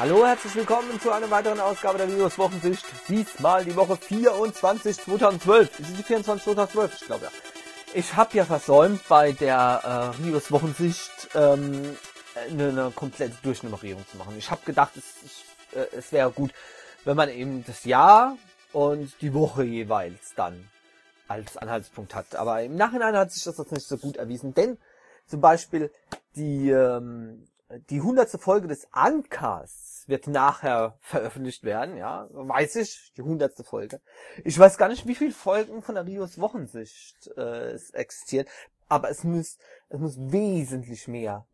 Hallo, herzlich willkommen zu einer weiteren Ausgabe der Rios Wochensicht. Diesmal die Woche 24 2012. Ist es die 24 2012? Ich glaube ja. Ich habe ja versäumt, bei der Rios Wochensicht eine komplette Durchnummerierung zu machen. Ich habe gedacht, es wäre gut, wenn man eben das Jahr und die Woche jeweils dann als Anhaltspunkt hat. Aber im Nachhinein hat sich das nicht so gut erwiesen, denn zum Beispiel die 100. Folge des Uncasts wird nachher veröffentlicht werden, ja, weiß ich, die 100. Folge. Ich weiß gar nicht, wie viele Folgen von der Rios Wochensicht es existiert, aber es muss wesentlich mehr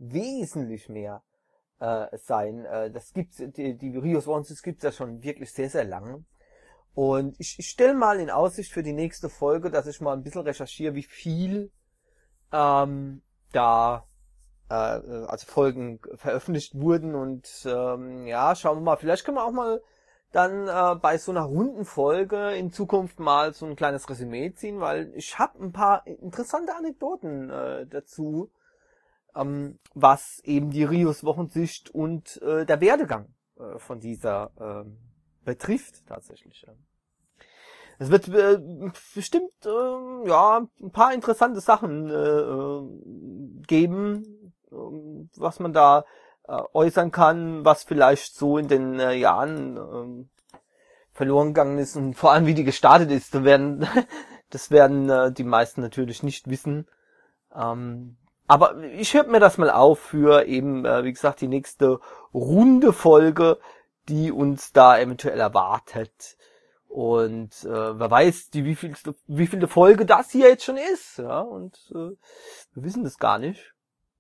sein. Das gibt's, die Rios Wochensicht gibt's ja schon wirklich sehr, sehr lange. Und ich stelle mal in Aussicht für die nächste Folge, dass ich mal ein bisschen recherchiere, wie viel also Folgen veröffentlicht wurden und ja, schauen wir mal, vielleicht können wir auch mal dann bei so einer runden Folge in Zukunft mal so ein kleines Resümee ziehen, weil ich habe ein paar interessante Anekdoten dazu, was eben die Rios Wochensicht und der Werdegang von dieser betrifft tatsächlich. Es wird bestimmt ja ein paar interessante Sachen geben, was man da äußern kann, was vielleicht so in den Jahren verloren gegangen ist und vor allem wie die gestartet ist. Das werden die meisten natürlich nicht wissen. Aber ich heb mir das mal auf für eben, wie gesagt, die nächste runde Folge, die uns da eventuell erwartet. Und wer weiß, wie vielte Folge das hier jetzt schon ist, ja, und wir wissen das gar nicht.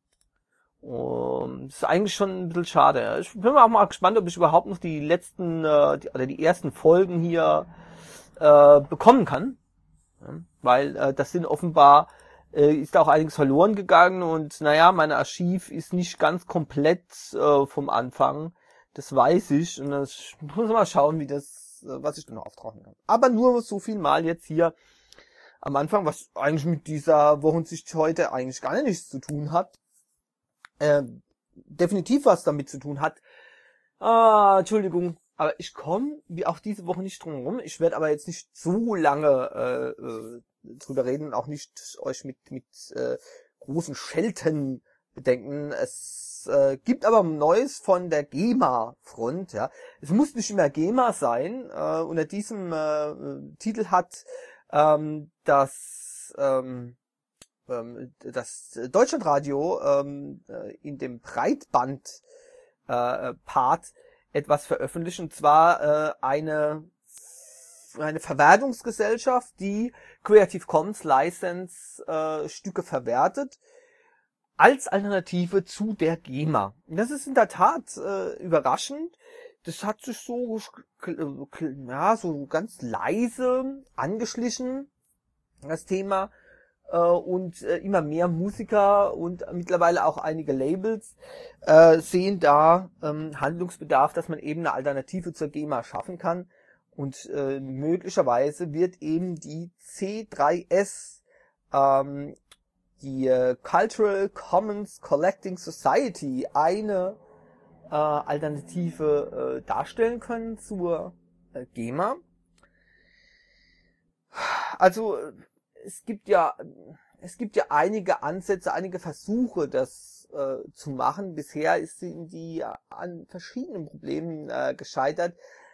Das ist eigentlich schon ein bisschen schade. Ja. Ich bin auch mal gespannt, ob ich überhaupt noch die letzten die ersten Folgen hier bekommen kann, ja, weil das sind offenbar ist auch einiges verloren gegangen und naja, mein Archiv ist nicht ganz komplett vom Anfang. Das weiß ich und das muss mal schauen, was ich genau auftauchen kann. Aber nur so viel mal jetzt hier am Anfang, was eigentlich mit dieser Wochensicht heute eigentlich gar nichts zu tun hat. Definitiv was damit zu tun hat. Entschuldigung, aber ich komme wie auch diese Woche nicht drum herum. Ich werde aber jetzt nicht so lange drüber reden und auch nicht euch mit großen Schelten bedenken. Es gibt aber Neues von der GEMA-Front. Ja, es muss nicht immer GEMA sein. Unter diesem Titel hat das Deutschlandradio in dem Breitband Part etwas veröffentlicht, und zwar eine Verwertungsgesellschaft, die Creative Commons License Stücke verwertet als Alternative zu der GEMA. Das ist in der Tat überraschend. Das hat sich so ganz leise angeschlichen, das Thema. Und immer mehr Musiker und mittlerweile auch einige Labels sehen da Handlungsbedarf, dass man eben eine Alternative zur GEMA schaffen kann. Und möglicherweise wird eben die C3S, die Cultural Commons Collecting Society, eine Alternative darstellen können zur GEMA. Also es gibt ja einige Ansätze, einige Versuche, das zu machen. Bisher sind die an verschiedenen Problemen gescheitert,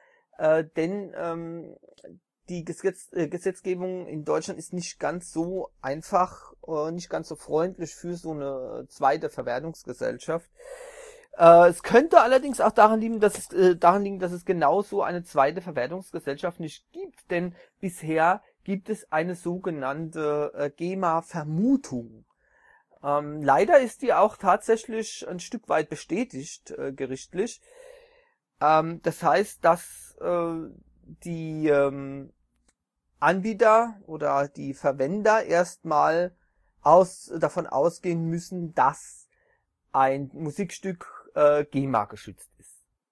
denn die Gesetzgebung in Deutschland ist nicht ganz so einfach, nicht ganz so freundlich für so eine zweite Verwertungsgesellschaft. Es könnte allerdings auch daran liegen, dass es genauso eine zweite Verwertungsgesellschaft nicht gibt, denn bisher gibt es eine sogenannte GEMA-Vermutung. Leider ist die auch tatsächlich ein Stück weit bestätigt, gerichtlich. Das heißt, dass die Anbieter oder die Verwender erstmal davon ausgehen müssen, dass ein Musikstück GEMA geschützt ist.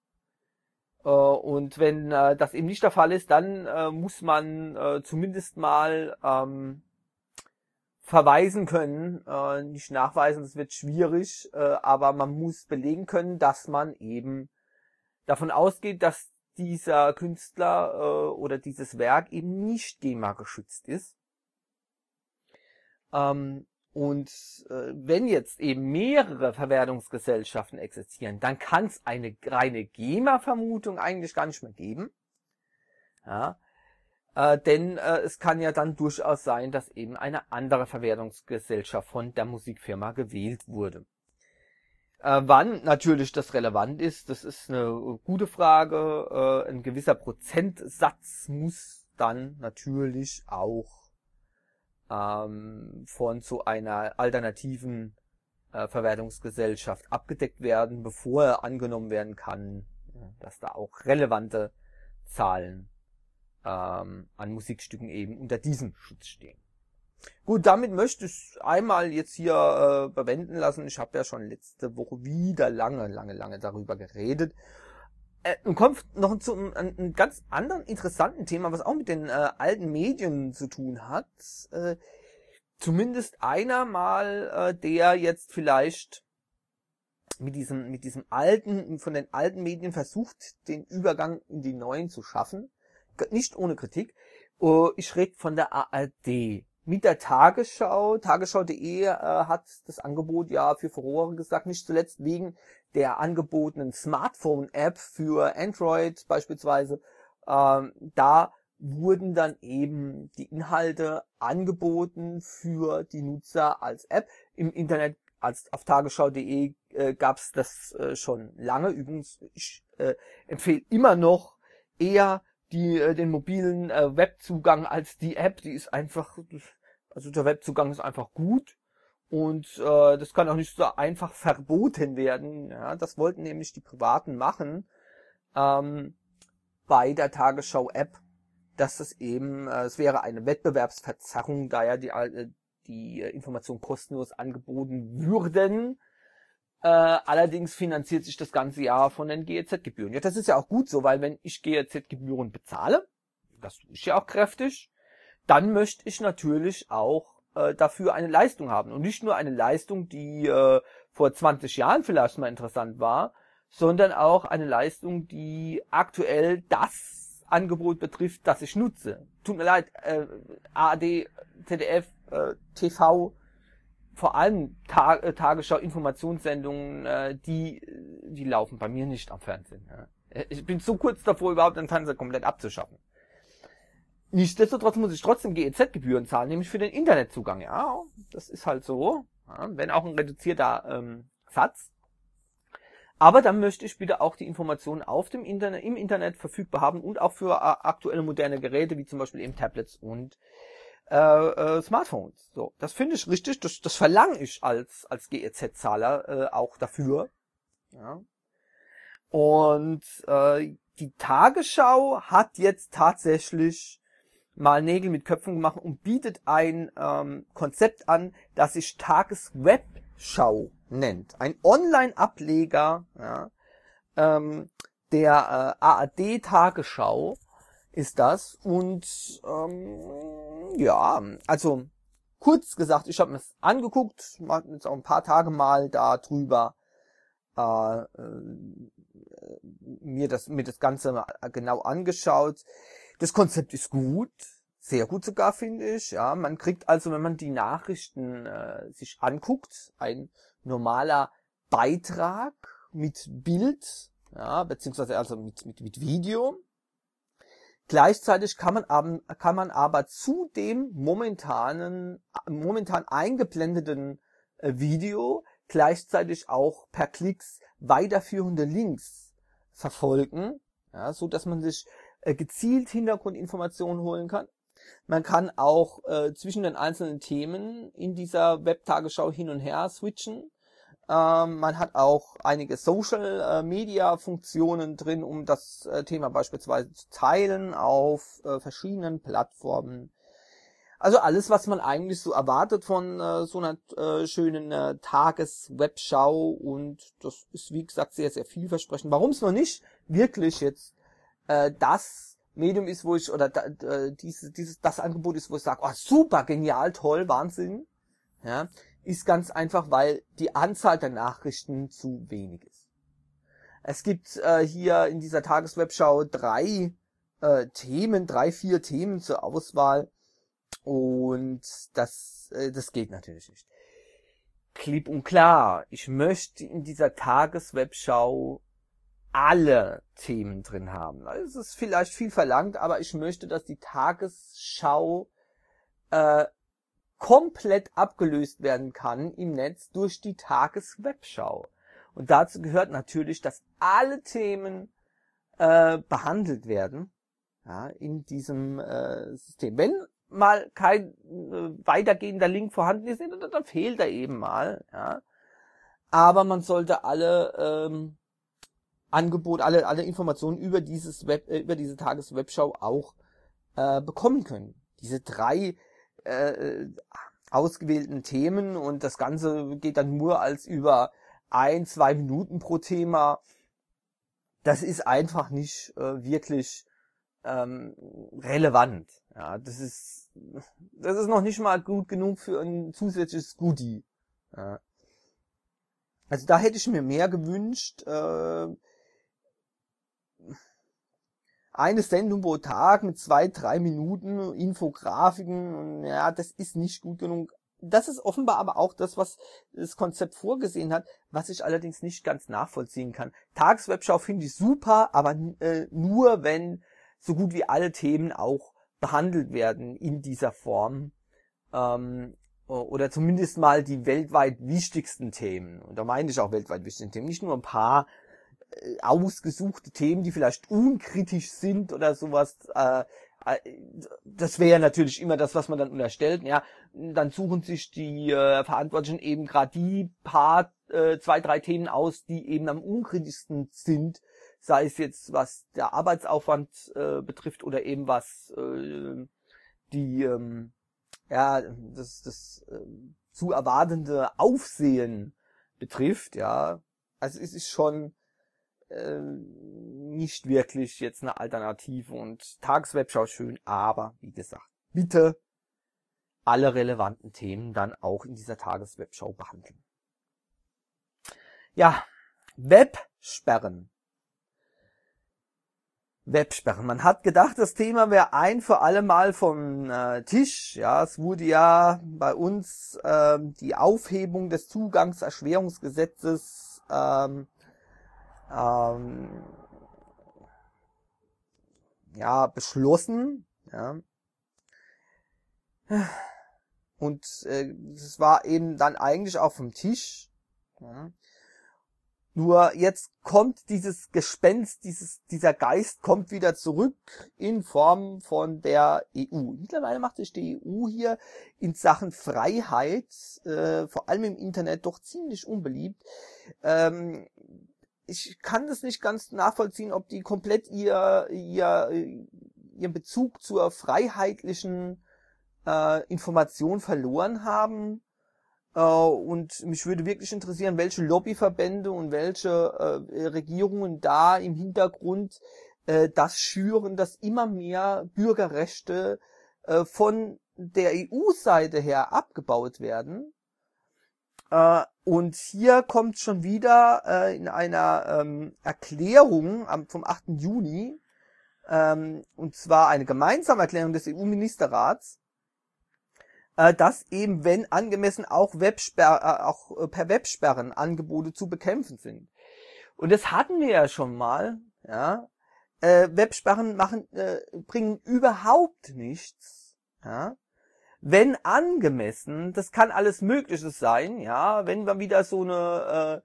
Und wenn das eben nicht der Fall ist, dann muss man zumindest mal verweisen können, nicht nachweisen, das wird schwierig, aber man muss belegen können, dass man eben davon ausgeht, dass dieser Künstler oder dieses Werk eben nicht GEMA geschützt ist. Wenn jetzt eben mehrere Verwertungsgesellschaften existieren, dann kann es eine reine GEMA-Vermutung eigentlich gar nicht mehr geben. Ja, denn es kann ja dann durchaus sein, dass eben eine andere Verwertungsgesellschaft von der Musikfirma gewählt wurde. Wann natürlich das relevant ist, das ist eine gute Frage. Ein gewisser Prozentsatz muss dann natürlich auch von so einer alternativen Verwertungsgesellschaft abgedeckt werden, bevor angenommen werden kann, dass da auch relevante Zahlen an Musikstücken eben unter diesem Schutz stehen. Gut, damit möchte ich einmal jetzt hier bewenden lassen. Ich habe ja schon letzte Woche wieder lange darüber geredet. Und kommt noch zu einem ganz anderen interessanten Thema, was auch mit den alten Medien zu tun hat. Zumindest einer mal, der jetzt vielleicht mit diesem alten, von den alten Medien versucht, den Übergang in die neuen zu schaffen. Nicht ohne Kritik. Ich rede von der ARD. Mit der Tagesschau. Tagesschau.de hat das Angebot ja für Furore gesagt, nicht zuletzt wegen der angebotenen Smartphone-App für Android beispielsweise. Da wurden dann eben die Inhalte angeboten für die Nutzer als App. Im Internet, auf tagesschau.de gab es das schon lange. Übrigens, ich empfehle immer noch eher den mobilen Webzugang als die App. Die ist einfach, also der Webzugang ist einfach gut und das kann auch nicht so einfach verboten werden. Ja, das wollten nämlich die Privaten machen bei der Tagesschau-App, dass es eben, es wäre eine Wettbewerbsverzerrung, da ja die Informationen kostenlos angeboten würden. Allerdings finanziert sich das ganze Jahr von den GEZ-Gebühren. Ja, das ist ja auch gut so, weil wenn ich GEZ-Gebühren bezahle, das tue ich ja auch kräftig, dann möchte ich natürlich auch dafür eine Leistung haben. Und nicht nur eine Leistung, die vor 20 Jahren vielleicht mal interessant war, sondern auch eine Leistung, die aktuell das Angebot betrifft, das ich nutze. Tut mir leid, ARD, ZDF, TV, vor allem Tagesschau, Informationssendungen, die laufen bei mir nicht am Fernsehen. Ja. Ich bin so kurz davor, überhaupt den Fernseher komplett abzuschaffen. Nichtsdestotrotz muss ich trotzdem GEZ-Gebühren zahlen, nämlich für den Internetzugang. Ja, das ist halt so, ja, wenn auch ein reduzierter Satz. Aber dann möchte ich bitte auch die Informationen im Internet verfügbar haben und auch für aktuelle moderne Geräte, wie zum Beispiel eben Tablets und Smartphones. So, das finde ich richtig, das verlange ich als GEZ-Zahler auch dafür. Ja. Und die Tagesschau hat jetzt tatsächlich mal Nägel mit Köpfen gemacht und bietet ein Konzept an, das sich Tageswebschau nennt. Ein Online-Ableger, ja, der ARD-Tagesschau ist das. Und ja, also kurz gesagt, ich habe mir das angeguckt, habe jetzt auch ein paar Tage mal da drüber mir das Ganze mal genau angeschaut. Das Konzept ist gut, sehr gut sogar, finde ich. Ja, man kriegt also, wenn man die Nachrichten sich anguckt, ein normaler Beitrag mit Bild, ja, beziehungsweise also mit Video. Gleichzeitig kann man aber zu dem momentan eingeblendeten Video gleichzeitig auch per Klicks weiterführende Links verfolgen, ja, so dass man sich gezielt Hintergrundinformationen holen kann. Man kann auch zwischen den einzelnen Themen in dieser Webtagesschau hin und her switchen. Man hat auch einige Social-Media-Funktionen drin, um das Thema beispielsweise zu teilen auf verschiedenen Plattformen. Also alles, was man eigentlich so erwartet von so einer schönen Tages-Webschau, und das ist, wie gesagt, sehr, sehr vielversprechend. Warum es noch nicht wirklich jetzt das Medium ist, wo ich, oder das Angebot ist, wo ich sage, oh, super, genial, toll, Wahnsinn, ja, ist ganz einfach, weil die Anzahl der Nachrichten zu wenig ist. Es gibt hier in dieser Tageswebschau 3 Themen, 4 Themen zur Auswahl. Und das geht natürlich nicht. Klipp und klar, ich möchte in dieser Tageswebschau alle Themen drin haben. Es ist vielleicht viel verlangt, aber ich möchte, dass die Tagesschau komplett abgelöst werden kann im Netz durch die Tageswebschau. Und dazu gehört natürlich, dass alle Themen behandelt werden, ja, in diesem System. Wenn mal kein weitergehender Link vorhanden ist, dann fehlt er eben mal. Ja. Aber man sollte alle Angebote, alle Informationen über über diese Tageswebschau auch bekommen können. Diese 3 ausgewählten Themen, und das Ganze geht dann nur als über 1-2 Minuten pro Thema. Das ist einfach nicht wirklich relevant. Ja, das ist noch nicht mal gut genug für ein zusätzliches Goodie. Ja. Also da hätte ich mir mehr gewünscht. Eine Sendung pro Tag mit 2-3 Minuten Infografiken, ja, das ist nicht gut genug. Das ist offenbar aber auch das, was das Konzept vorgesehen hat, was ich allerdings nicht ganz nachvollziehen kann. Tageswebschau finde ich super, aber nur wenn so gut wie alle Themen auch behandelt werden in dieser Form. Oder zumindest mal die weltweit wichtigsten Themen. Und da meine ich auch weltweit wichtigsten Themen, nicht nur ein paar ausgesuchte Themen, die vielleicht unkritisch sind oder sowas. Das wäre natürlich immer das, was man dann unterstellt. Ja, dann suchen sich die Verantwortlichen eben gerade die paar 2-3 Themen aus, die eben am unkritischsten sind, sei es jetzt was der Arbeitsaufwand betrifft oder eben was das zu erwartende Aufsehen betrifft. Ja, also es ist schon nicht wirklich jetzt eine Alternative, und Tageswebschau schön, aber wie gesagt, bitte alle relevanten Themen dann auch in dieser Tageswebschau behandeln. Ja, Websperren. Man hat gedacht, das Thema wäre ein für alle Mal vom Tisch. Ja, es wurde ja bei uns die Aufhebung des Zugangserschwerungsgesetzes beschlossen. Ja. Und es war eben dann eigentlich auch vom Tisch. Ja. Nur jetzt kommt dieses Gespenst, dieser Geist kommt wieder zurück in Form von der EU. Mittlerweile macht sich die EU hier in Sachen Freiheit, vor allem im Internet, doch ziemlich unbeliebt. Ich kann das nicht ganz nachvollziehen, ob die komplett ihren Bezug zur freiheitlichen Information verloren haben. Und mich würde wirklich interessieren, welche Lobbyverbände und welche Regierungen da im Hintergrund das schüren, dass immer mehr Bürgerrechte von der EU-Seite her abgebaut werden. Und hier kommt schon wieder in einer Erklärung vom 8. Juni, und zwar eine gemeinsame Erklärung des EU-Ministerrats, dass eben, wenn angemessen, auch per Websperren Angebote zu bekämpfen sind. Und das hatten wir ja schon mal. Ja, Websperren bringen überhaupt nichts. Ja. Wenn angemessen, das kann alles Mögliche sein. Ja, wenn man wieder so eine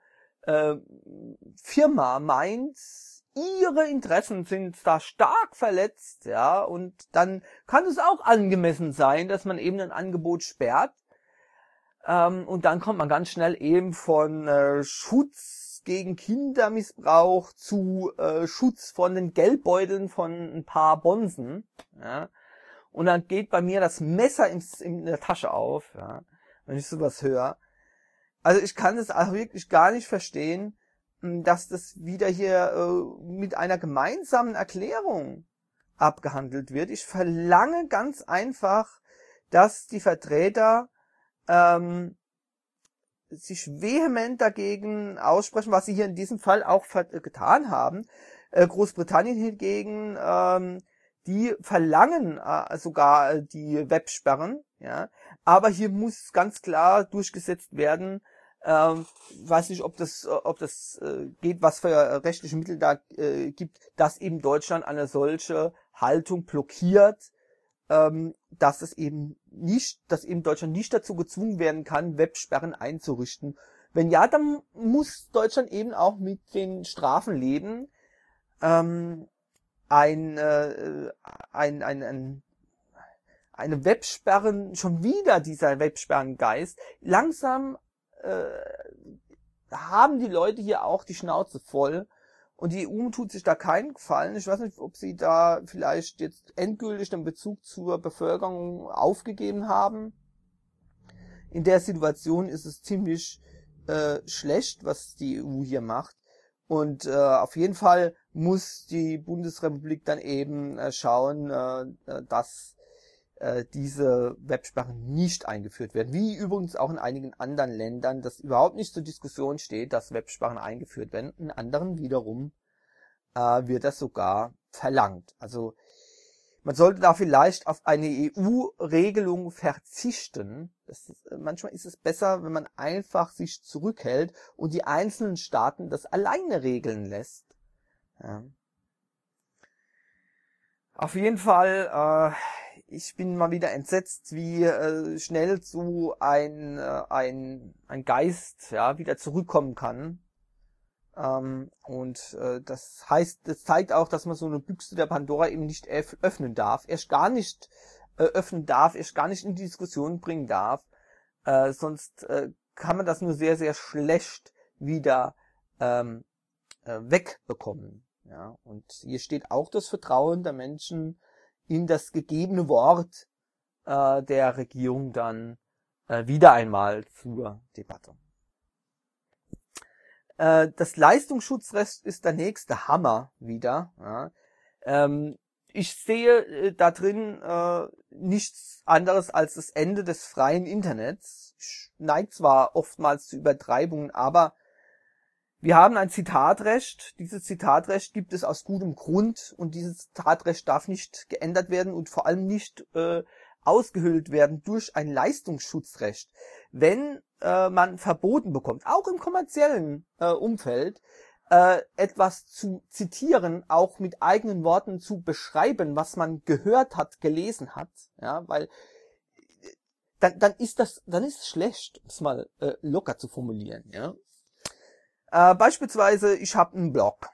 Firma meint, ihre Interessen sind da stark verletzt, ja, und dann kann es auch angemessen sein, dass man eben ein Angebot sperrt, und dann kommt man ganz schnell eben von Schutz gegen Kindermissbrauch zu Schutz von den Geldbeuteln von ein paar Bonzen, ja, und dann geht bei mir das Messer in der Tasche auf, ja, wenn ich sowas höre. Also ich kann es auch wirklich gar nicht verstehen, dass das wieder hier mit einer gemeinsamen Erklärung abgehandelt wird. Ich verlange ganz einfach, dass die Vertreter sich vehement dagegen aussprechen, was sie hier in diesem Fall auch getan haben. Großbritannien hingegen, die verlangen sogar die Websperren, ja. Aber hier muss ganz klar durchgesetzt werden, weiß nicht, ob das geht, was für rechtliche Mittel da gibt, dass eben Deutschland eine solche Haltung blockiert, dass eben Deutschland nicht dazu gezwungen werden kann, Websperren einzurichten. Wenn ja, dann muss Deutschland eben auch mit den Strafen leben. Eine Websperren, schon wieder dieser Websperrengeist. Langsam haben die Leute hier auch die Schnauze voll. Und die EU tut sich da keinen Gefallen. Ich weiß nicht, ob sie da vielleicht jetzt endgültig den Bezug zur Bevölkerung aufgegeben haben. In der Situation ist es ziemlich schlecht, was die EU hier macht. Und auf jeden Fall muss die Bundesrepublik dann eben schauen, dass diese Websperren nicht eingeführt werden. Wie übrigens auch in einigen anderen Ländern, das überhaupt nicht zur Diskussion steht, dass Websperren eingeführt werden. In anderen wiederum wird das sogar verlangt. Also man sollte da vielleicht auf eine EU-Regelung verzichten. Manchmal ist es besser, wenn man einfach sich zurückhält und die einzelnen Staaten das alleine regeln lässt. Ja. Auf jeden Fall, ich bin mal wieder entsetzt, wie schnell so ein Geist wieder zurückkommen kann. Und das heißt, das zeigt auch, dass man so eine Büchse der Pandora eben nicht öffnen darf, erst gar nicht öffnen darf, erst gar nicht in die Diskussion bringen darf. Sonst kann man das nur sehr, sehr schlecht wieder wegbekommen. Ja, und hier steht auch das Vertrauen der Menschen in das gegebene Wort der Regierung dann wieder einmal zur Debatte. Das Leistungsschutzrecht ist der nächste Hammer wieder. Ja. Ich sehe da drin nichts anderes als das Ende des freien Internets. Ich neige zwar oftmals zu Übertreibungen, aber wir haben ein Zitatrecht. Dieses Zitatrecht gibt es aus gutem Grund und dieses Zitatrecht darf nicht geändert werden und vor allem nicht ausgehöhlt werden durch ein Leistungsschutzrecht. Wenn man verboten bekommt, auch im kommerziellen Umfeld, etwas zu zitieren, auch mit eigenen Worten zu beschreiben, was man gehört hat, gelesen hat, ja, weil dann ist es schlecht, um es mal locker zu formulieren, ja. Beispielsweise, ich habe einen Blog.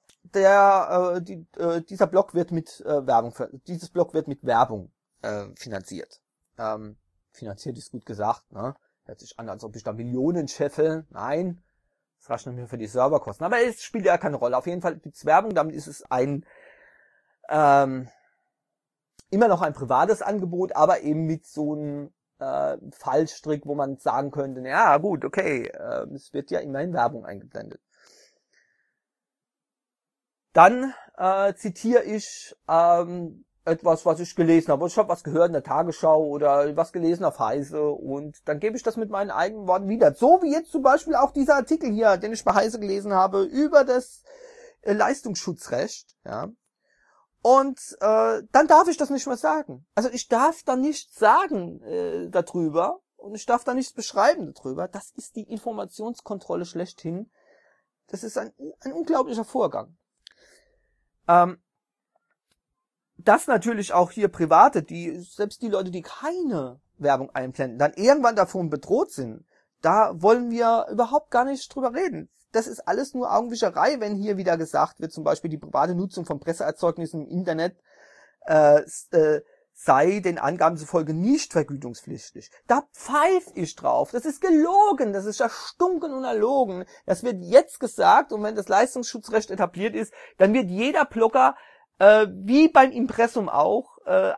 Dieser Blog wird mit Werbung finanziert. Finanziert ist gut gesagt, ne? Hört sich an, als ob ich da Millionen scheffel. Nein, das rechnet mir für die Serverkosten. Aber es spielt ja keine Rolle. Auf jeden Fall gibt's Werbung, damit ist es immer noch ein privates Angebot, aber eben mit so einem Fallstrick, wo man sagen könnte, ja gut, okay, es wird ja immerhin Werbung eingeblendet. Dann zitiere ich etwas, was ich gelesen habe. Ich habe was gehört in der Tagesschau oder was gelesen auf Heise und dann gebe ich das mit meinen eigenen Worten wieder. So wie jetzt zum Beispiel auch dieser Artikel hier, den ich bei Heise gelesen habe, über das Leistungsschutzrecht, ja. Und dann darf ich das nicht mehr sagen. Also ich darf da nichts sagen darüber und ich darf da nichts beschreiben darüber. Das ist die Informationskontrolle schlechthin. Das ist ein unglaublicher Vorgang. Dass natürlich auch hier Private, selbst die Leute, die keine Werbung einblenden, dann irgendwann davon bedroht sind, da wollen wir überhaupt gar nicht drüber reden. Das ist alles nur Augenwischerei, wenn hier wieder gesagt wird, zum Beispiel die private Nutzung von Presseerzeugnissen im Internet sei den Angaben zufolge nicht vergütungspflichtig. Da pfeife ich drauf. Das ist gelogen, das ist erstunken und erlogen. Das wird jetzt gesagt und wenn das Leistungsschutzrecht etabliert ist, dann wird jeder Blogger, wie beim Impressum auch,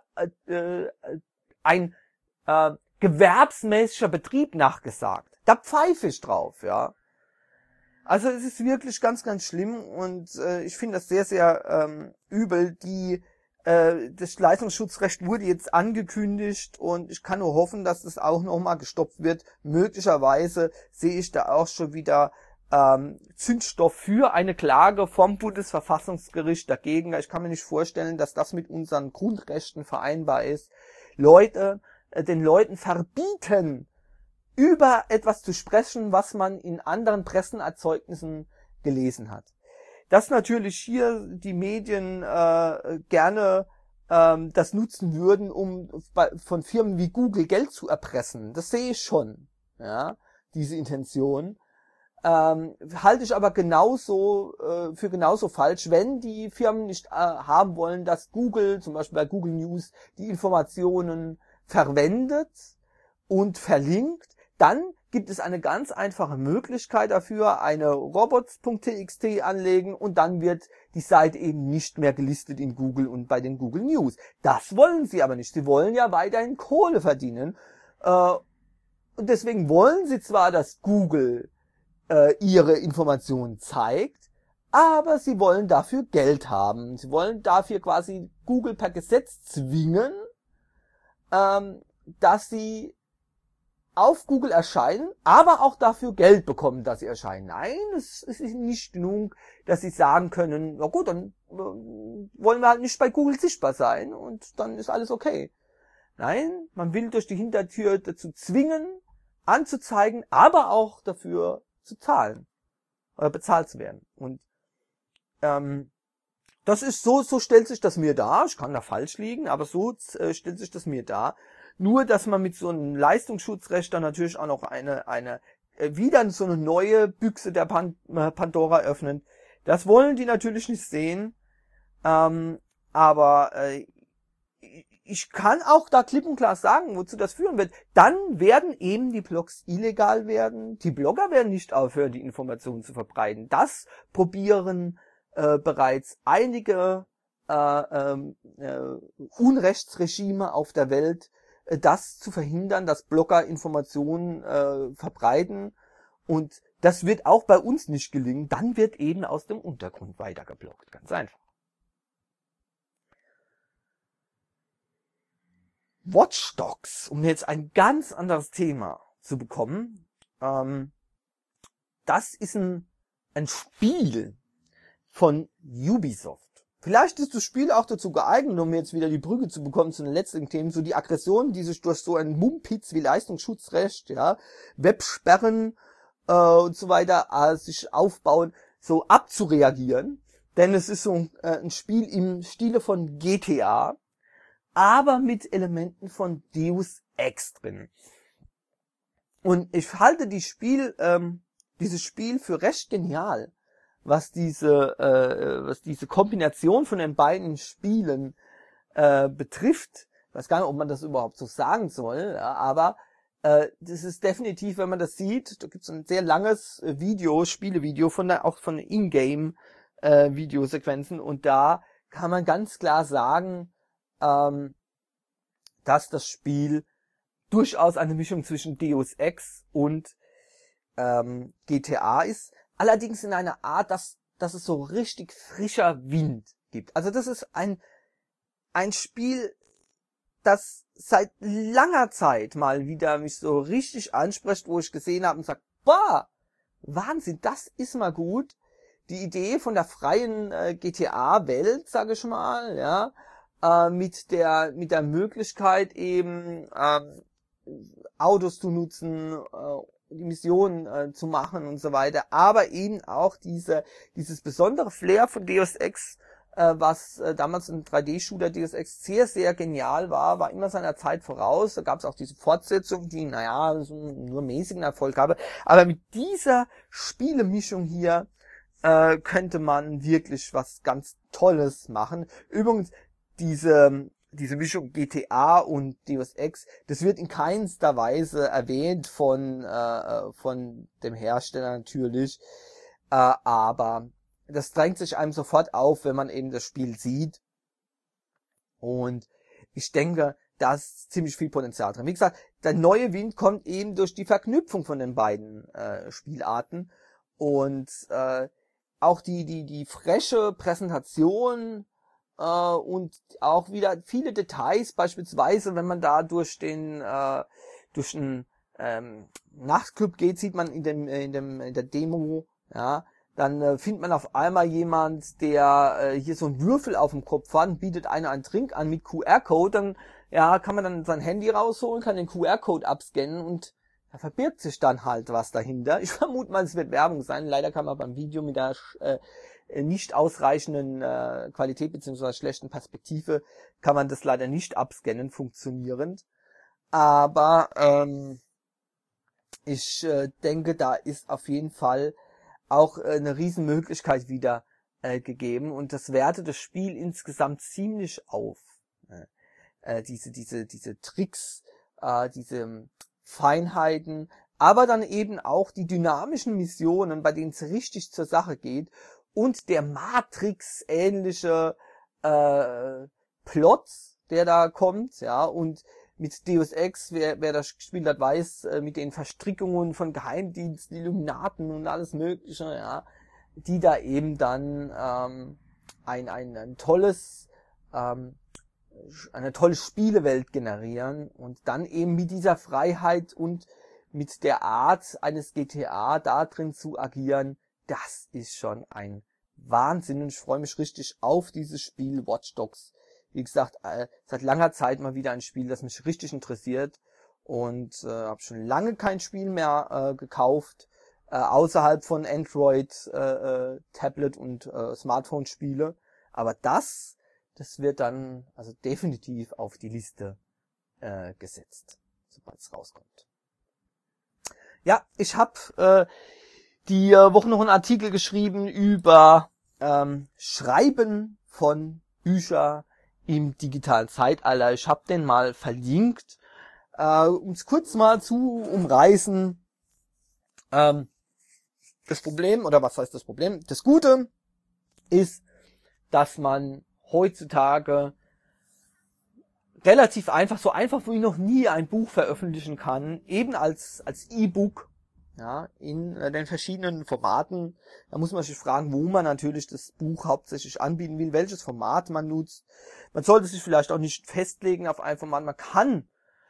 ein gewerbsmäßiger Betrieb nachgesagt. Da pfeife ich drauf, ja. Also es ist wirklich ganz, ganz schlimm und ich finde das sehr, sehr übel. Die das Leistungsschutzrecht wurde jetzt angekündigt und ich kann nur hoffen, dass das auch nochmal gestoppt wird. Möglicherweise sehe ich da auch schon wieder Zündstoff für eine Klage vom Bundesverfassungsgericht dagegen. Ich kann mir nicht vorstellen, dass das mit unseren Grundrechten vereinbar ist. Den Leuten verbieten, über etwas zu sprechen, was man in anderen Pressenerzeugnissen gelesen hat. Dass natürlich hier die Medien gerne das nutzen würden, um von Firmen wie Google Geld zu erpressen, das sehe ich schon, ja, diese Intention. Halte ich aber für genauso falsch, wenn die Firmen nicht haben wollen, dass Google, zum Beispiel bei Google News, die Informationen verwendet und verlinkt, dann gibt es eine ganz einfache Möglichkeit dafür, eine robots.txt anlegen und dann wird die Seite eben nicht mehr gelistet in Google und bei den Google News. Das wollen sie aber nicht. Sie wollen ja weiterhin Kohle verdienen. Und deswegen wollen sie zwar, dass Google ihre Informationen zeigt, aber sie wollen dafür Geld haben. Sie wollen dafür quasi Google per Gesetz zwingen, dass sie auf Google erscheinen, aber auch dafür Geld bekommen, dass sie erscheinen. Nein, es ist nicht genug, dass sie sagen können, na gut, dann wollen wir halt nicht bei Google sichtbar sein und dann ist alles okay. Nein, man will durch die Hintertür dazu zwingen, anzuzeigen, aber auch dafür zu zahlen oder bezahlt zu werden. Und das ist so stellt sich das mir dar. Ich kann da falsch liegen, aber so stellt sich das mir dar. Nur, dass man mit so einem Leistungsschutzrecht dann natürlich auch noch wieder so eine neue Büchse der Pandora öffnet. Das wollen die natürlich nicht sehen. Aber ich kann auch da klipp und klar sagen, wozu das führen wird. Dann werden eben die Blogs illegal werden. Die Blogger werden nicht aufhören, die Informationen zu verbreiten. Das probieren bereits einige Unrechtsregime auf der Welt, das zu verhindern, dass Blogger Informationen verbreiten. Und das wird auch bei uns nicht gelingen. Dann wird eben aus dem Untergrund weitergebloggt. Ganz einfach. Watch Dogs, um jetzt ein ganz anderes Thema zu bekommen. Das ist ein Spiel von Ubisoft. Vielleicht ist das Spiel auch dazu geeignet, um jetzt wieder die Brücke zu bekommen zu den letzten Themen, so die Aggressionen, die sich durch so einen Mumpitz wie Leistungsschutzrecht, ja, Websperren und so weiter sich aufbauen, so abzureagieren. Denn es ist so ein Spiel im Stile von GTA, aber mit Elementen von Deus Ex drin. Und ich halte dieses Spiel für recht genial, was diese Kombination von den beiden Spielen betrifft. Ich weiß gar nicht, ob man das überhaupt so sagen soll, ja, aber das ist definitiv, wenn man das sieht, da gibt es ein sehr langes Spielevideo auch von Ingame Videosequenzen und da kann man ganz klar sagen, dass das Spiel durchaus eine Mischung zwischen Deus Ex und GTA ist. Allerdings in einer Art, dass es so richtig frischer Wind gibt. Also das ist ein Spiel, das seit langer Zeit mal wieder mich so richtig anspricht, wo ich gesehen habe und sage, boah, Wahnsinn, das ist mal gut. Die Idee von der freien GTA-Welt, sage ich mal, ja, mit der Möglichkeit eben Autos zu nutzen, die Missionen zu machen und so weiter, aber eben auch dieses besondere Flair von Deus Ex, was damals ein 3D-Shooter Deus Ex sehr, sehr genial war immer seiner Zeit voraus. Da gab es auch diese Fortsetzung, die, so nur mäßigen Erfolg habe. Aber mit dieser Spielemischung hier könnte man wirklich was ganz Tolles machen. Übrigens, diese Mischung GTA und Deus Ex, das wird in keinster Weise erwähnt von dem Hersteller natürlich, aber das drängt sich einem sofort auf, wenn man eben das Spiel sieht. Und ich denke, da ist ziemlich viel Potenzial drin. Wie gesagt, der neue Wind kommt eben durch die Verknüpfung von den beiden Spielarten und auch die freche Präsentation und auch wieder viele Details, beispielsweise wenn man da durch den Nachtclub geht, sieht man in der Demo, ja, dann findet man auf einmal jemand, der hier so einen Würfel auf dem Kopf hat, bietet einen Trink an mit QR-Code, dann ja, kann man dann sein Handy rausholen, kann den QR-Code abscannen und da verbirgt sich dann halt was dahinter. Ich vermute mal, es wird Werbung sein. Leider kann man beim Video mit der nicht ausreichenden Qualität bzw. schlechten Perspektive kann man das leider nicht abscannen, funktionierend. Aber ich denke, da ist auf jeden Fall auch eine Riesenmöglichkeit wieder gegeben und das wertet das Spiel insgesamt ziemlich auf. Diese Tricks, diese Feinheiten, aber dann eben auch die dynamischen Missionen, bei denen es richtig zur Sache geht und der Matrix-ähnliche Plot, der da kommt, ja, und mit Deus Ex, wer das gespielt hat, weiß, mit den Verstrickungen von Geheimdiensten, Illuminaten und alles Mögliche, ja, die da eben dann ein tolles, eine tolle Spielewelt generieren und dann eben mit dieser Freiheit und mit der Art eines GTA da drin zu agieren, das ist schon ein Wahnsinn und ich freue mich richtig auf dieses Spiel Watch Dogs. Wie gesagt, seit langer Zeit mal wieder ein Spiel, das mich richtig interessiert und habe schon lange kein Spiel mehr gekauft, außerhalb von Android, Tablet und Smartphone-Spiele. Aber das wird dann also definitiv auf die Liste gesetzt, sobald es rauskommt. Ja, ich habe die Woche noch einen Artikel geschrieben über Schreiben von Büchern im digitalen Zeitalter. Ich habe den mal verlinkt, um es kurz mal zu umreißen. Das Problem, oder was heißt das Problem? Das Gute ist, dass man heutzutage relativ einfach, so einfach wie noch nie ein Buch veröffentlichen kann, eben als E-Book, ja, in den verschiedenen Formaten. Da muss man sich fragen, wo man natürlich das Buch hauptsächlich anbieten will, welches Format man nutzt. Man sollte sich vielleicht auch nicht festlegen auf ein Format. Man kann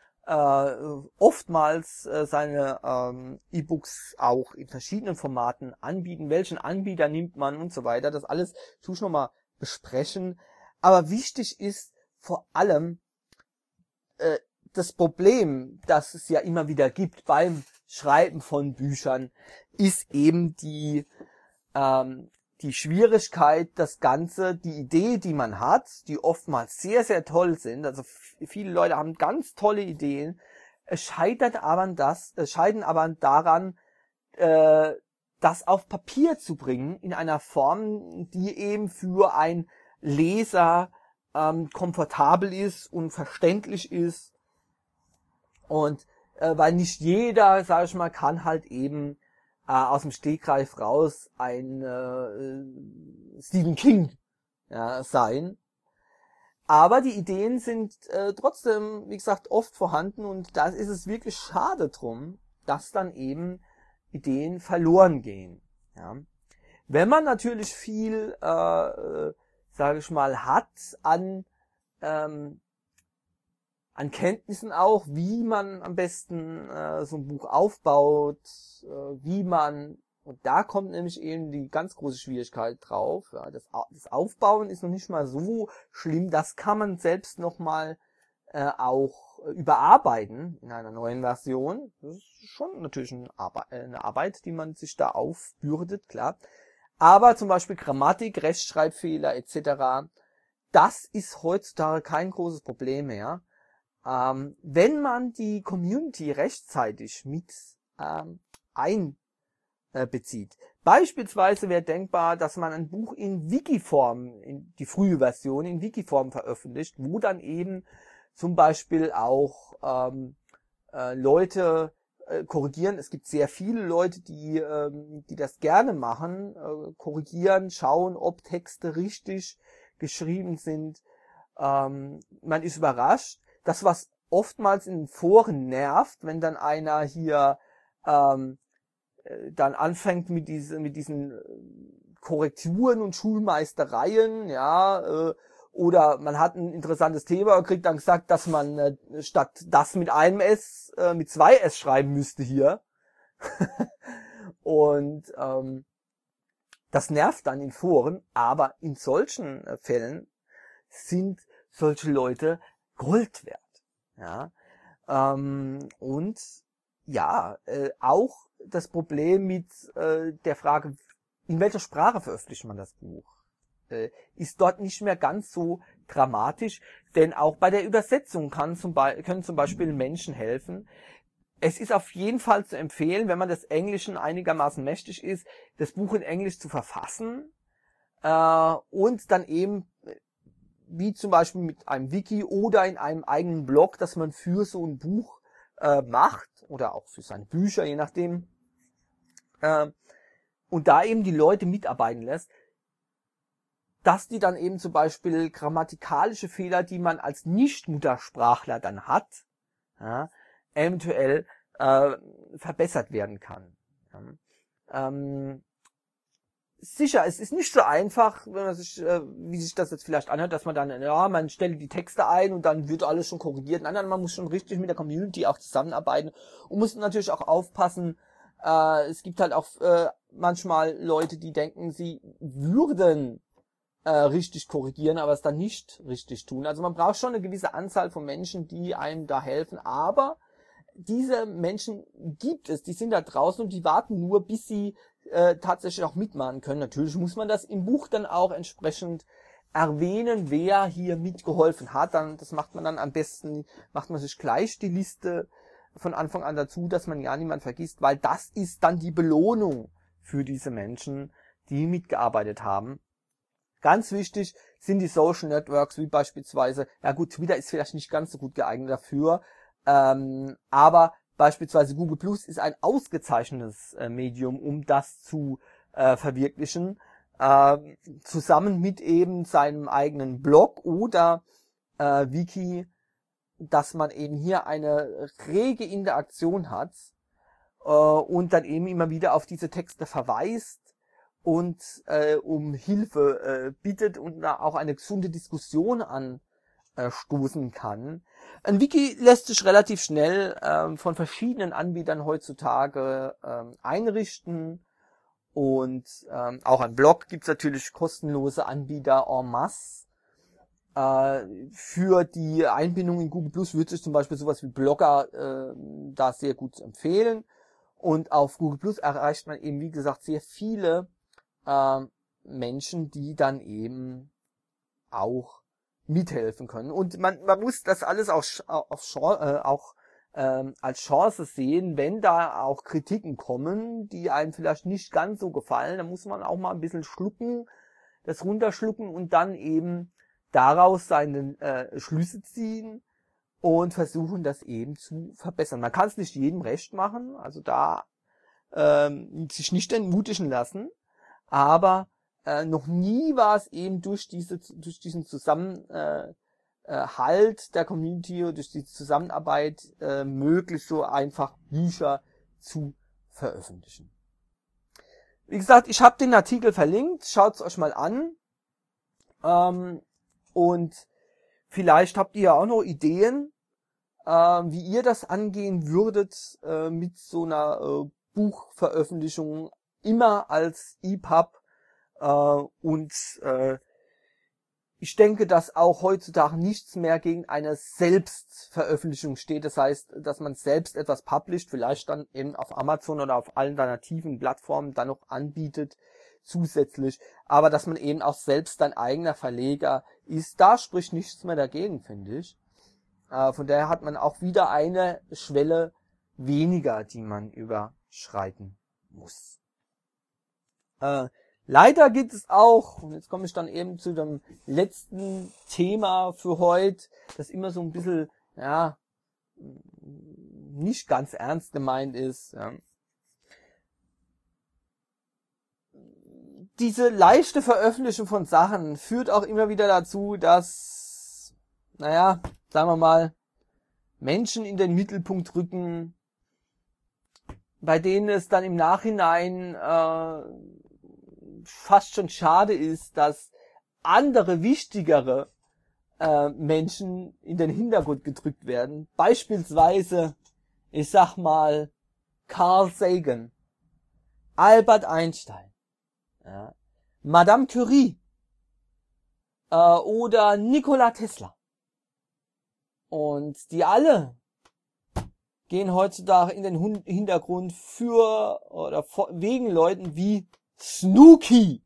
oftmals seine E-Books auch in verschiedenen Formaten anbieten. Welchen Anbieter nimmt man und so weiter. Das alles tue ich nochmal besprechen. Aber wichtig ist vor allem das Problem, das es ja immer wieder gibt beim Schreiben von Büchern, ist eben die Schwierigkeit, das Ganze, die Idee, die man hat, die oftmals sehr, sehr toll sind, also viele Leute haben ganz tolle Ideen, scheitern aber daran, das auf Papier zu bringen, in einer Form, die eben für einen Leser komfortabel ist und verständlich ist. Und weil nicht jeder, sage ich mal, kann halt eben aus dem Stegreif raus ein Stephen King sein. Aber die Ideen sind trotzdem, wie gesagt, oft vorhanden und da ist es wirklich schade drum, dass dann eben Ideen verloren gehen. Ja. Wenn man natürlich viel, sage ich mal, hat an Kenntnissen auch, wie man am besten so ein Buch aufbaut, wie man, und da kommt nämlich eben die ganz große Schwierigkeit drauf, ja, das Aufbauen ist noch nicht mal so schlimm, das kann man selbst nochmal auch überarbeiten in einer neuen Version. Das ist schon natürlich eine Arbeit, die man sich da aufbürdet, klar. Aber zum Beispiel Grammatik, Rechtschreibfehler etc., das ist heutzutage kein großes Problem mehr. Wenn man die Community rechtzeitig mit einbezieht. Beispielsweise wäre denkbar, dass man ein Buch in Wikiform, in die frühe Version in Wikiform veröffentlicht, wo dann eben zum Beispiel auch Leute korrigieren. Es gibt sehr viele Leute, die das gerne machen, korrigieren, schauen, ob Texte richtig geschrieben sind. Man ist überrascht. Das, was oftmals in den Foren nervt, wenn dann einer hier dann anfängt mit diesen Korrekturen und Schulmeistereien, ja, Oder man hat ein interessantes Thema und kriegt dann gesagt, dass man statt das mit einem S mit 2 S schreiben müsste hier. Und das nervt dann in Foren, aber in solchen Fällen sind solche Leute Gold wert. Ja. Und ja, auch das Problem mit der Frage, in welcher Sprache veröffentlicht man das Buch, ist dort nicht mehr ganz so dramatisch, denn auch bei der Übersetzung können zum Beispiel Menschen helfen. Es ist auf jeden Fall zu empfehlen, wenn man des Englischen einigermaßen mächtig ist, das Buch in Englisch zu verfassen und dann eben, wie zum Beispiel mit einem Wiki oder in einem eigenen Blog, das man für so ein Buch macht oder auch für seine Bücher, je nachdem, und da eben die Leute mitarbeiten lässt, dass die dann eben zum Beispiel grammatikalische Fehler, die man als Nicht-Muttersprachler dann hat, ja, eventuell verbessert werden kann. Sicher, es ist nicht so einfach, wenn man sich, wie sich das jetzt vielleicht anhört, dass man dann, ja, man stellt die Texte ein und dann wird alles schon korrigiert. Nein, man muss schon richtig mit der Community auch zusammenarbeiten und muss natürlich auch aufpassen. Es gibt halt auch manchmal Leute, die denken, sie würden richtig korrigieren, aber es dann nicht richtig tun. Also man braucht schon eine gewisse Anzahl von Menschen, die einem da helfen, aber diese Menschen gibt es, die sind da draußen und die warten nur, bis sie tatsächlich auch mitmachen können. Natürlich muss man das im Buch dann auch entsprechend erwähnen, wer hier mitgeholfen hat. Das macht man dann am besten, macht man sich gleich die Liste von Anfang an dazu, dass man ja niemand vergisst, weil das ist dann die Belohnung für diese Menschen, die mitgearbeitet haben. Ganz wichtig sind die Social Networks, wie beispielsweise, ja gut, Twitter ist vielleicht nicht ganz so gut geeignet dafür, aber beispielsweise Google Plus ist ein ausgezeichnetes Medium, um das zu verwirklichen, zusammen mit eben seinem eigenen Blog oder Wiki, dass man eben hier eine rege Interaktion hat und dann eben immer wieder auf diese Texte verweist und um Hilfe bittet und auch eine gesunde Diskussion anstoßen kann. Ein Wiki lässt sich relativ schnell von verschiedenen Anbietern heutzutage einrichten und auch ein Blog gibt's natürlich kostenlose Anbieter en masse. Für die Einbindung in Google Plus würde sich zum Beispiel sowas wie Blogger da sehr gut empfehlen. Und auf Google Plus erreicht man eben, wie gesagt, sehr viele Menschen, die dann eben auch mithelfen können. Und man muss das alles auch als Chance sehen, wenn da auch Kritiken kommen, die einem vielleicht nicht ganz so gefallen. Da muss man auch mal ein bisschen schlucken, das runterschlucken und dann eben daraus seine Schlüsse ziehen und versuchen, das eben zu verbessern. Man kann es nicht jedem recht machen, also da sich nicht entmutigen lassen, aber noch nie war es eben durch diesen Zusammenhalt der Community und durch die Zusammenarbeit möglich, so einfach Bücher zu veröffentlichen. Wie gesagt, ich habe den Artikel verlinkt, schaut es euch mal an. Und vielleicht habt ihr ja auch noch Ideen, wie ihr das angehen würdet mit so einer Buchveröffentlichung, immer als EPUB. Und ich denke, dass auch heutzutage nichts mehr gegen eine Selbstveröffentlichung steht. Das heißt, dass man selbst etwas publisht, vielleicht dann eben auf Amazon oder auf alternativen Plattformen dann noch anbietet zusätzlich. Aber dass man eben auch selbst ein eigener Verleger ist, da spricht nichts mehr dagegen, finde ich. Von daher hat man auch wieder eine Schwelle weniger, die man überschreiten muss. Leider gibt es auch, und jetzt komme ich dann eben zu dem letzten Thema für heute, das immer so ein bisschen, ja, nicht ganz ernst gemeint ist. Ja. Diese leichte Veröffentlichung von Sachen führt auch immer wieder dazu, dass, naja, sagen wir mal, Menschen in den Mittelpunkt rücken, bei denen es dann im Nachhinein fast schon schade ist, dass andere, wichtigere Menschen in den Hintergrund gedrückt werden. Beispielsweise, ich sag mal, Carl Sagan, Albert Einstein, ja, Madame Curie oder Nikola Tesla. Und die alle gehen heutzutage in den Hintergrund für oder wegen Leuten wie Snooki.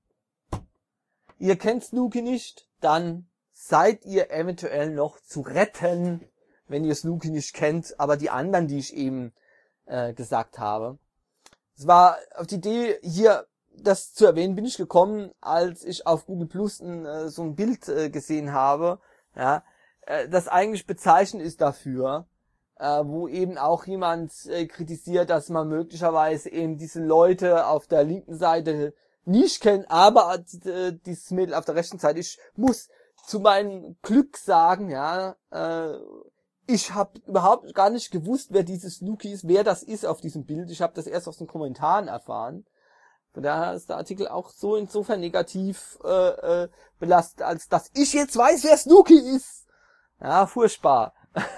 Ihr kennt Snooki nicht, dann seid ihr eventuell noch zu retten, wenn ihr Snooki nicht kennt, aber die anderen, die ich eben gesagt habe. Es war auf die Idee, hier das zu erwähnen, bin ich gekommen, als ich auf Google Plus so ein Bild gesehen habe, ja, das eigentlich bezeichnend ist dafür, wo eben auch jemand kritisiert, dass man möglicherweise eben diese Leute auf der linken Seite nicht kennt, aber dieses Mädel auf der rechten Seite. Ich muss zu meinem Glück sagen, ja, ich habe überhaupt gar nicht gewusst, wer dieses Snooki ist, wer das ist auf diesem Bild. Ich habe das erst aus den Kommentaren erfahren. Von daher ist der Artikel auch so insofern negativ belastet, als dass ich jetzt weiß, wer Snooki ist. Ja, furchtbar.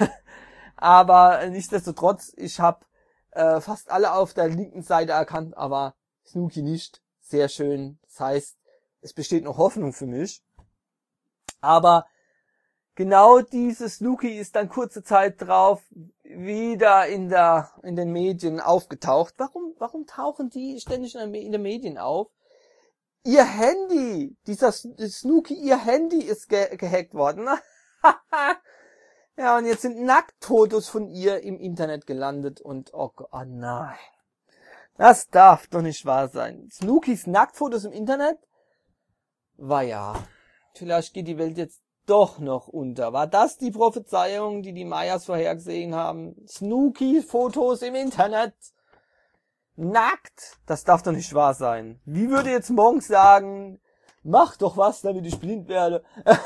Aber nichtsdestotrotz, ich habe fast alle auf der linken Seite erkannt, aber Snooki nicht. Sehr schön. Das heißt, es besteht noch Hoffnung für mich. Aber genau dieses Snooki ist dann kurze Zeit drauf wieder in den Medien aufgetaucht. Warum tauchen die ständig in den Medien auf? Ihr Handy, dieser Snooki, ihr Handy ist gehackt worden. Ja, und jetzt sind Nacktfotos von ihr im Internet gelandet und oh nein. Das darf doch nicht wahr sein. Snookis Nacktfotos im Internet? War ja. Vielleicht geht die Welt jetzt doch noch unter. War das die Prophezeiung, die Mayas vorhergesehen haben? Snooki-Fotos im Internet? Nackt? Das darf doch nicht wahr sein. Wie würde jetzt Monk sagen, mach doch was, damit ich blind werde.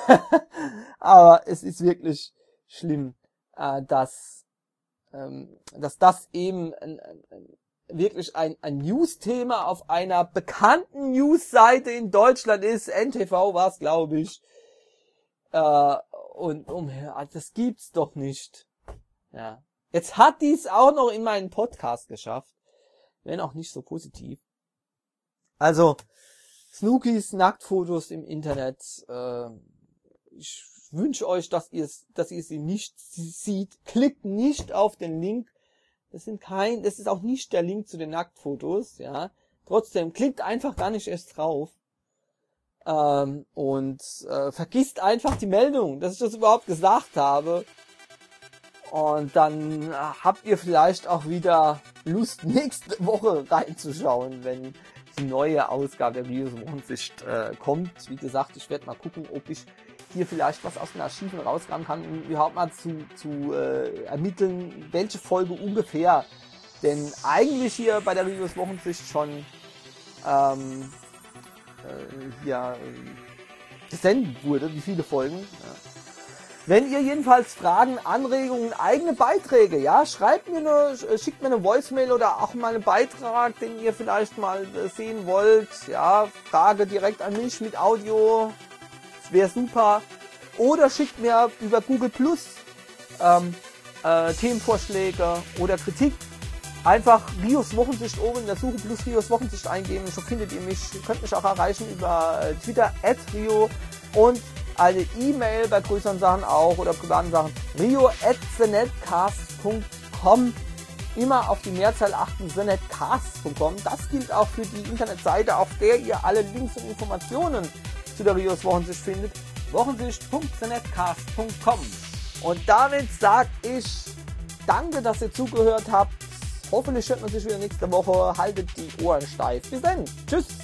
Aber es ist wirklich schlimm, dass das eben wirklich ein News-Thema auf einer bekannten News-Seite in Deutschland ist. NTV war es, glaube ich. Und das gibt's doch nicht. Ja. Jetzt hat dies auch noch in meinen Podcast geschafft. Wenn auch nicht so positiv. Also, Snookis Nacktfotos im Internet. Ich wünsche euch, dass ihr sie nicht seht. Klickt nicht auf den Link. Das ist auch nicht der Link zu den Nacktfotos, ja. Trotzdem, klickt einfach gar nicht erst drauf. Vergisst einfach die Meldung, dass ich das überhaupt gesagt habe. Und dann habt ihr vielleicht auch wieder Lust, nächste Woche reinzuschauen, wenn die neue Ausgabe der Videos Wochensicht kommt. Wie gesagt, ich werde mal gucken, ob ich hier vielleicht was aus den Archiven rausgraben kann, um überhaupt mal zu ermitteln, welche Folge ungefähr denn eigentlich hier bei der Videos Wochensicht schon gesendet wurde, wie viele Folgen. Ja. Wenn ihr jedenfalls Fragen, Anregungen, eigene Beiträge, ja, schickt mir eine Voicemail oder auch mal einen Beitrag, den ihr vielleicht mal sehen wollt, ja, Frage direkt an mich mit Audio, das wäre super. Oder schickt mir über Google Plus Themenvorschläge oder Kritik. Einfach Rios Wochensicht oben in der Suche plus Rios Wochensicht eingeben, so findet ihr mich. Ihr könnt mich auch erreichen über Twitter @Rio und eine E-Mail bei größeren Sachen auch oder privaten Sachen rio@thenetcast.com. Immer auf die Mehrzahl achten, thenetcast.com. Das gilt auch für die Internetseite, auf der ihr alle Links und Informationen zu der Rios Wochensicht findet. Wochensicht.thenetcast.com. Und damit sage ich danke, dass ihr zugehört habt. Hoffentlich hört man sich wieder nächste Woche. Haltet die Ohren steif. Bis dann. Tschüss.